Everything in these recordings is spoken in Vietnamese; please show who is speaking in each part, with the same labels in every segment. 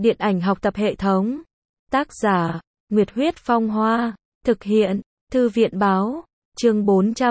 Speaker 1: Điện ảnh học tập hệ thống. Tác giả, Nguyệt Huyết Phong Hoa. Thực hiện, Thư viện Báo. Chương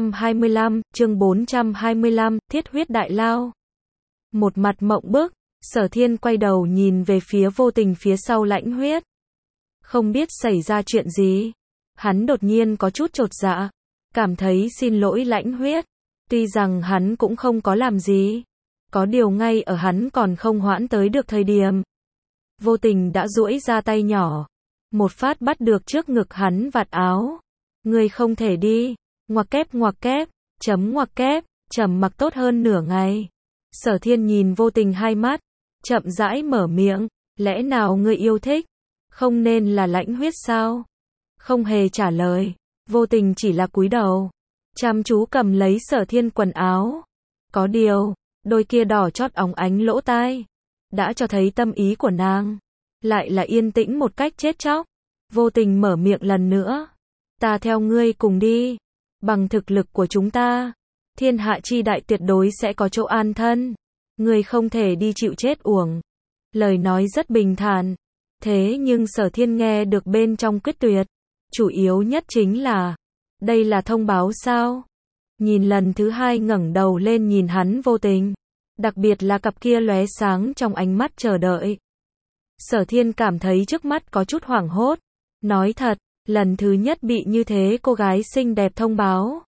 Speaker 1: 425, Thiết huyết đại lao. Một mặt mộng bức, Sở Thiên quay đầu nhìn về phía Vô Tình phía sau Lãnh Huyết. Không biết xảy ra chuyện gì. Hắn đột nhiên có chút chột dạ. Cảm thấy xin lỗi Lãnh Huyết. Tuy rằng hắn cũng không có làm gì. Có điều ngay ở hắn còn không hoãn tới được thời điểm. Vô Tình đã duỗi ra tay nhỏ. Một phát bắt được trước ngực hắn vạt áo. Ngươi không thể đi. Ngoặc kép, chấm ngoặc kép, trầm mặc tốt hơn nửa ngày. Sở Thiên nhìn Vô Tình hai mắt. Chậm rãi mở miệng. Lẽ nào ngươi yêu thích? Không nên là Lãnh Huyết sao? Không hề trả lời. Vô Tình chỉ là cúi đầu. Chăm chú cầm lấy Sở Thiên quần áo. Có điều, đôi kia đỏ chót óng ánh lỗ tai. Đã cho thấy tâm ý của nàng. Lại là yên tĩnh một cách chết chóc. Vô Tình mở miệng lần nữa. Ta theo ngươi cùng đi. Bằng thực lực của chúng ta, thiên hạ chi đại tuyệt đối sẽ có chỗ an thân. Ngươi không thể đi chịu chết uổng. Lời nói rất bình thản. Thế nhưng Sở Thiên nghe được bên trong quyết tuyệt. Chủ yếu nhất chính là, đây là thông báo sao? Nhìn lần thứ hai ngẩng đầu lên nhìn hắn Vô Tình. Đặc biệt là cặp kia lóe sáng trong ánh mắt chờ đợi. Sở Thiên cảm thấy trước mắt có chút hoảng hốt. Nói thật, lần thứ nhất bị như thế cô gái xinh đẹp thông báo.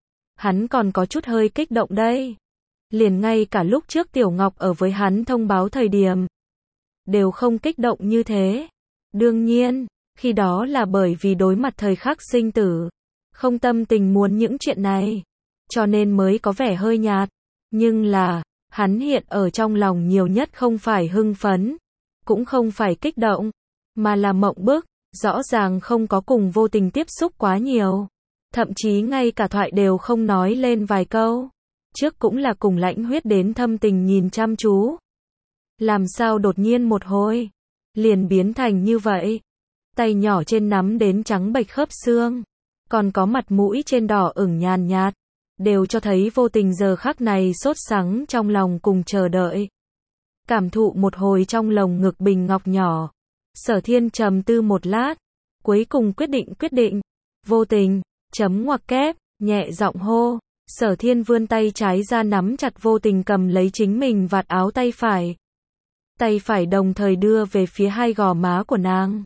Speaker 1: Hắn còn có chút hơi kích động đây. Liền ngay cả lúc trước Tiểu Ngọc ở với hắn thông báo thời điểm. Đều không kích động như thế. Đương nhiên, khi đó là bởi vì đối mặt thời khắc sinh tử. Không tâm tình muốn những chuyện này. Cho nên mới có vẻ hơi nhạt. Nhưng là, hắn hiện ở trong lòng nhiều nhất không phải hưng phấn. Cũng không phải kích động. Mà là mộng bức. Rõ ràng không có cùng Vô Tình tiếp xúc quá nhiều. Thậm chí ngay cả thoại đều không nói lên vài câu. Trước cũng là cùng Lãnh Huyết đến thâm tình nhìn chăm chú. Làm sao đột nhiên một hồi liền biến thành như vậy. Tay nhỏ trên nắm đến trắng bệch khớp xương. Còn có mặt mũi trên đỏ ửng nhàn nhạt. Đều cho thấy Vô Tình giờ khắc này sốt sắng trong lòng cùng chờ đợi. Cảm thụ một hồi trong lồng ngực bình ngọc nhỏ. Sở Thiên trầm tư một lát. Cuối cùng quyết định. Vô Tình, chấm ngoặc kép, nhẹ giọng hô. Sở Thiên vươn tay trái ra nắm chặt Vô Tình cầm lấy chính mình vạt áo tay phải. Tay phải đồng thời đưa về phía hai gò má của nàng.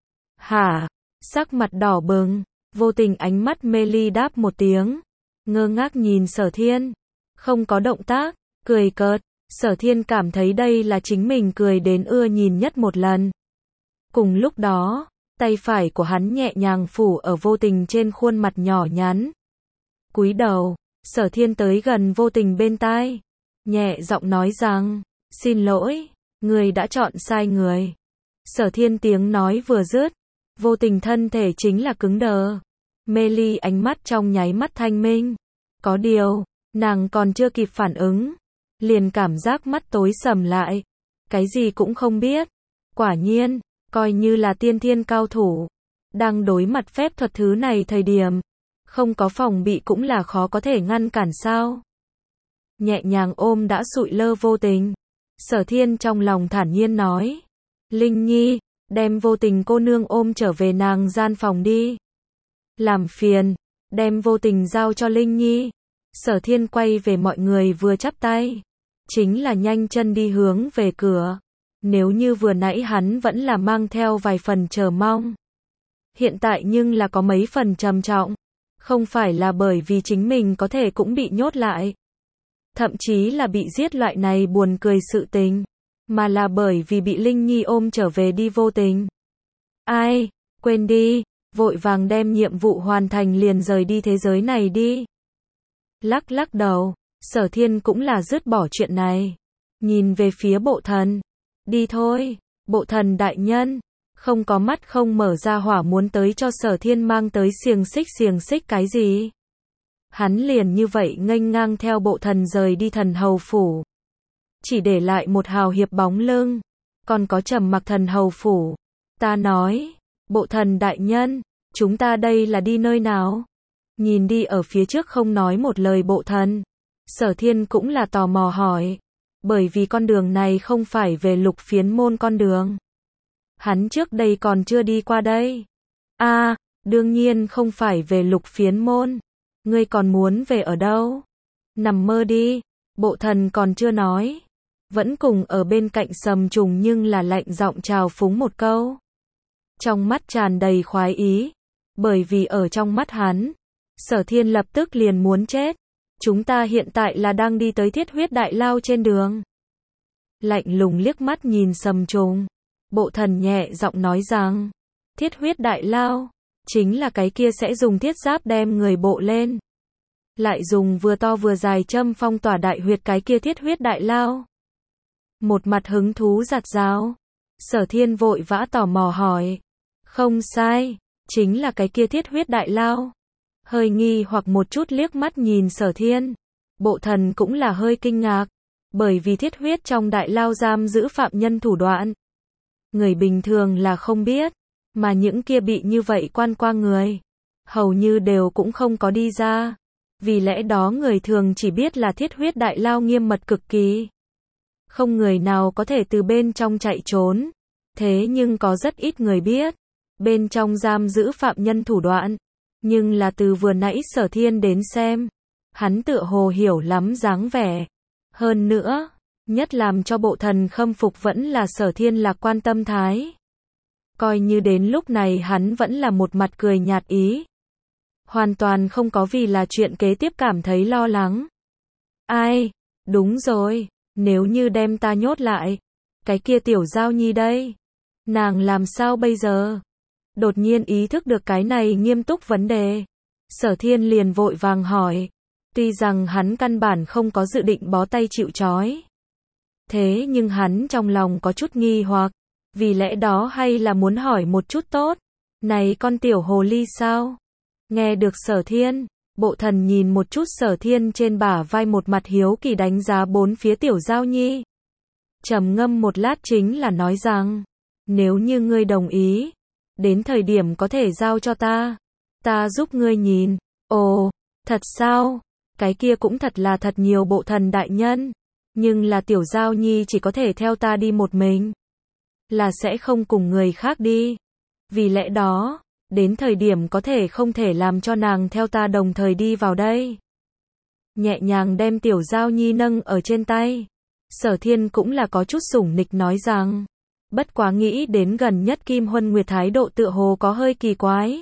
Speaker 1: Hả? Sắc mặt đỏ bừng. Vô Tình ánh mắt mê ly đáp một tiếng. Ngơ ngác nhìn Sở Thiên. Không có động tác, cười cợt. Sở Thiên cảm thấy đây là chính mình cười đến ưa nhìn nhất một lần. Cùng lúc đó, tay phải của hắn nhẹ nhàng phủ ở Vô Tình trên khuôn mặt nhỏ nhắn. Cúi đầu, Sở Thiên tới gần Vô Tình bên tai. Nhẹ giọng nói rằng, xin lỗi, người đã chọn sai người. Sở Thiên tiếng nói vừa dứt, Vô Tình thân thể chính là cứng đờ. Mê ly ánh mắt trong nháy mắt thanh minh. Có điều, nàng còn chưa kịp phản ứng. Liền cảm giác mắt tối sầm lại. Cái gì cũng không biết. Quả nhiên, coi như là tiên thiên cao thủ. Đang đối mặt phép thuật thứ này thời điểm. Không có phòng bị cũng là khó có thể ngăn cản sao. Nhẹ nhàng ôm đã sụi lơ Vô Tình. Sở Thiên trong lòng thản nhiên nói. Linh Nhi, đem Vô Tình cô nương ôm trở về nàng gian phòng đi. Làm phiền, đem Vô Tình giao cho Linh Nhi. Sở Thiên quay về mọi người vừa chắp tay. Chính là nhanh chân đi hướng về cửa. Nếu như vừa nãy hắn vẫn là mang theo vài phần chờ mong. Hiện tại nhưng là có mấy phần trầm trọng. Không phải là bởi vì chính mình có thể cũng bị nhốt lại. Thậm chí là bị giết loại này buồn cười sự tình. Mà là bởi vì bị Linh Nhi ôm trở về đi Vô Tình. Ai, quên đi, vội vàng đem nhiệm vụ hoàn thành liền rời đi thế giới này đi. Lắc đầu, Sở Thiên cũng là dứt bỏ chuyện này. Nhìn về phía Bộ Thần. Đi thôi, Bộ Thần đại nhân. Không có mắt không mở ra hỏa muốn tới cho Sở Thiên mang tới xiềng xích cái gì. Hắn liền như vậy nghênh ngang theo Bộ Thần rời đi Thần Hầu Phủ. Chỉ để lại một hào hiệp bóng lưng. Còn có Trầm Mặc Thần Hầu Phủ. Ta nói, Bộ Thần đại nhân, chúng ta đây là đi nơi nào? Nhìn đi ở phía trước không nói một lời Bộ Thần. Sở Thiên cũng là tò mò hỏi. Bởi vì con đường này không phải về Lục Phiến Môn con đường. Hắn trước đây còn chưa đi qua đây. À, đương nhiên không phải về Lục Phiến Môn. Ngươi còn muốn về ở đâu? Nằm mơ đi. Bộ thần còn chưa nói. Vẫn cùng ở bên cạnh Sầm Trùng nhưng là lạnh giọng trào phúng một câu. Trong mắt tràn đầy khoái ý. Bởi vì ở trong mắt hắn, Sở Thiên lập tức liền muốn chết. Chúng ta hiện tại là đang đi tới Thiết Huyết Đại Lao trên đường. Lạnh lùng liếc mắt nhìn Sầm Trùng. Bộ thần nhẹ giọng nói rằng, Thiết Huyết Đại Lao, chính là cái kia sẽ dùng thiết giáp đem người bộ lên. Lại dùng vừa to vừa dài châm phong tỏa đại huyệt cái kia Thiết Huyết Đại Lao. Một mặt hứng thú giặt rào. Sở Thiên vội vã tò mò hỏi. Không sai, chính là cái kia Thiết Huyết Đại Lao. Hơi nghi hoặc một chút liếc mắt nhìn Sở Thiên. Bộ thần cũng là hơi kinh ngạc. Bởi vì thiết huyết trong đại lao giam giữ phạm nhân thủ đoạn. Người bình thường là không biết. Mà những kia bị như vậy quan qua người. Hầu như đều cũng không có đi ra. Vì lẽ đó người thường chỉ biết là thiết huyết đại lao nghiêm mật cực kỳ. Không người nào có thể từ bên trong chạy trốn. Thế nhưng có rất ít người biết. Bên trong giam giữ phạm nhân thủ đoạn. Nhưng là từ vừa nãy Sở Thiên đến xem. Hắn tựa hồ hiểu lắm dáng vẻ. Hơn nữa, nhất làm cho bộ thần khâm phục vẫn là Sở Thiên lạc quan tâm thái. Coi như đến lúc này hắn vẫn là một mặt cười nhạt ý. Hoàn toàn không có vì là chuyện kế tiếp cảm thấy lo lắng. Ai? Đúng rồi, nếu như đem ta nhốt lại, cái kia tiểu Giao Nhi đây, nàng làm sao bây giờ? Đột nhiên ý thức được cái này nghiêm túc vấn đề. Sở Thiên liền vội vàng hỏi. Tuy rằng hắn căn bản không có dự định bó tay chịu trói. Thế nhưng hắn trong lòng có chút nghi hoặc. Vì lẽ đó hay là muốn hỏi một chút tốt. Này con tiểu hồ ly sao? Nghe được Sở Thiên, bộ thần nhìn một chút Sở Thiên trên bả vai một mặt hiếu kỳ đánh giá bốn phía tiểu Giao Nhi. Trầm ngâm một lát chính là nói rằng, nếu như ngươi đồng ý, đến thời điểm có thể giao cho ta. Ta giúp ngươi nhìn. Ồ, thật sao? Cái kia cũng thật là thật nhiều bộ thần đại nhân. Nhưng là tiểu Giao Nhi chỉ có thể theo ta đi một mình. Là sẽ không cùng người khác đi. Vì lẽ đó, đến thời điểm có thể không thể làm cho nàng theo ta đồng thời đi vào đây. Nhẹ nhàng đem tiểu Giao Nhi nâng ở trên tay. Sở Thiên cũng là có chút sủng nịch nói rằng. Bất quá nghĩ đến gần nhất Kim Huân Nguyệt thái độ tựa hồ có hơi kỳ quái.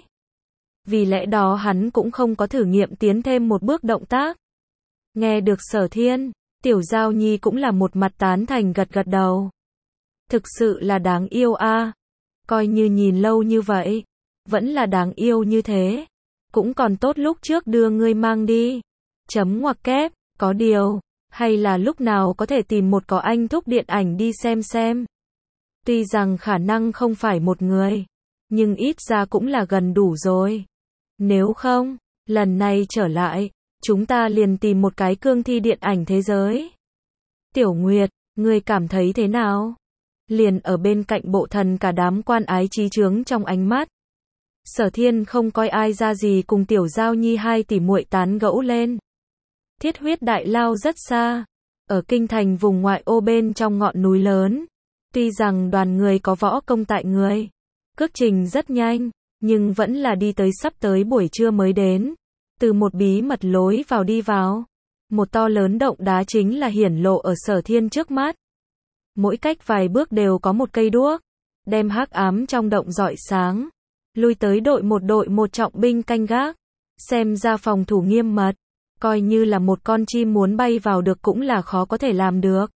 Speaker 1: Vì lẽ đó hắn cũng không có thử nghiệm tiến thêm một bước động tác. Nghe được Sở Thiên, tiểu Giao Nhi cũng là một mặt tán thành gật gật đầu. Thực sự là đáng yêu a. Coi như nhìn lâu như vậy, vẫn là đáng yêu như thế. Cũng còn tốt lúc trước đưa ngươi mang đi. Chấm ngoặc kép, có điều, hay là lúc nào có thể tìm một có anh thúc điện ảnh đi xem. Tuy rằng khả năng không phải một người, nhưng ít ra cũng là gần đủ rồi. Nếu không, lần này trở lại, chúng ta liền tìm một cái cương thi điện ảnh thế giới. Tiểu Nguyệt, ngươi cảm thấy thế nào? Liền ở bên cạnh bộ thần cả đám quan ái chí chướng trong ánh mắt. Sở Thiên không coi ai ra gì cùng tiểu Giao Nhi hai tỷ muội tán gẫu lên. Thiết huyết đại lao rất xa, ở kinh thành vùng ngoại ô bên trong ngọn núi lớn. Tuy rằng đoàn người có võ công tại người, cước trình rất nhanh, nhưng vẫn là đi tới sắp tới buổi trưa mới đến. Từ một bí mật lối vào đi vào, một to lớn động đá chính là hiển lộ ở Sở Thiên trước mắt. Mỗi cách vài bước đều có một cây đuốc, đem hắc ám trong động rọi sáng. Lui tới đội một trọng binh canh gác, xem ra phòng thủ nghiêm mật, coi như là một con chim muốn bay vào được cũng là khó có thể làm được.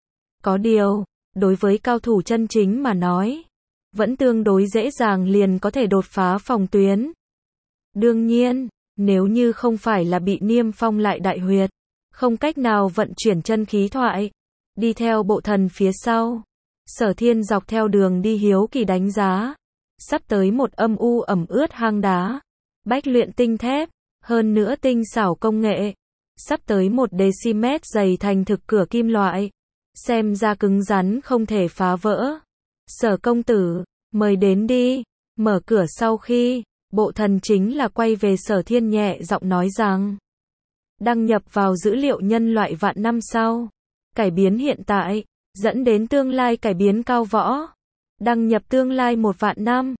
Speaker 1: Có điều, đối với cao thủ chân chính mà nói, vẫn tương đối dễ dàng liền có thể đột phá phòng tuyến. Đương nhiên, nếu như không phải là bị niêm phong lại đại huyệt, không cách nào vận chuyển chân khí thoại, đi theo bộ thần phía sau. Sở Thiên dọc theo đường đi hiếu kỳ đánh giá, sắp tới một âm u ẩm ướt hang đá, bách luyện tinh thép, hơn nữa tinh xảo công nghệ, sắp tới 1 decimet dày thành thực cửa kim loại, xem ra cứng rắn không thể phá vỡ. Sở công tử, mời đến đi. Mở cửa sau khi, bộ thần chính là quay về Sở Thiên nhẹ giọng nói rằng, đăng nhập vào dữ liệu nhân loại vạn năm sau, cải biến hiện tại, dẫn đến tương lai cải biến cao võ. Đăng nhập tương lai 1 vạn năm.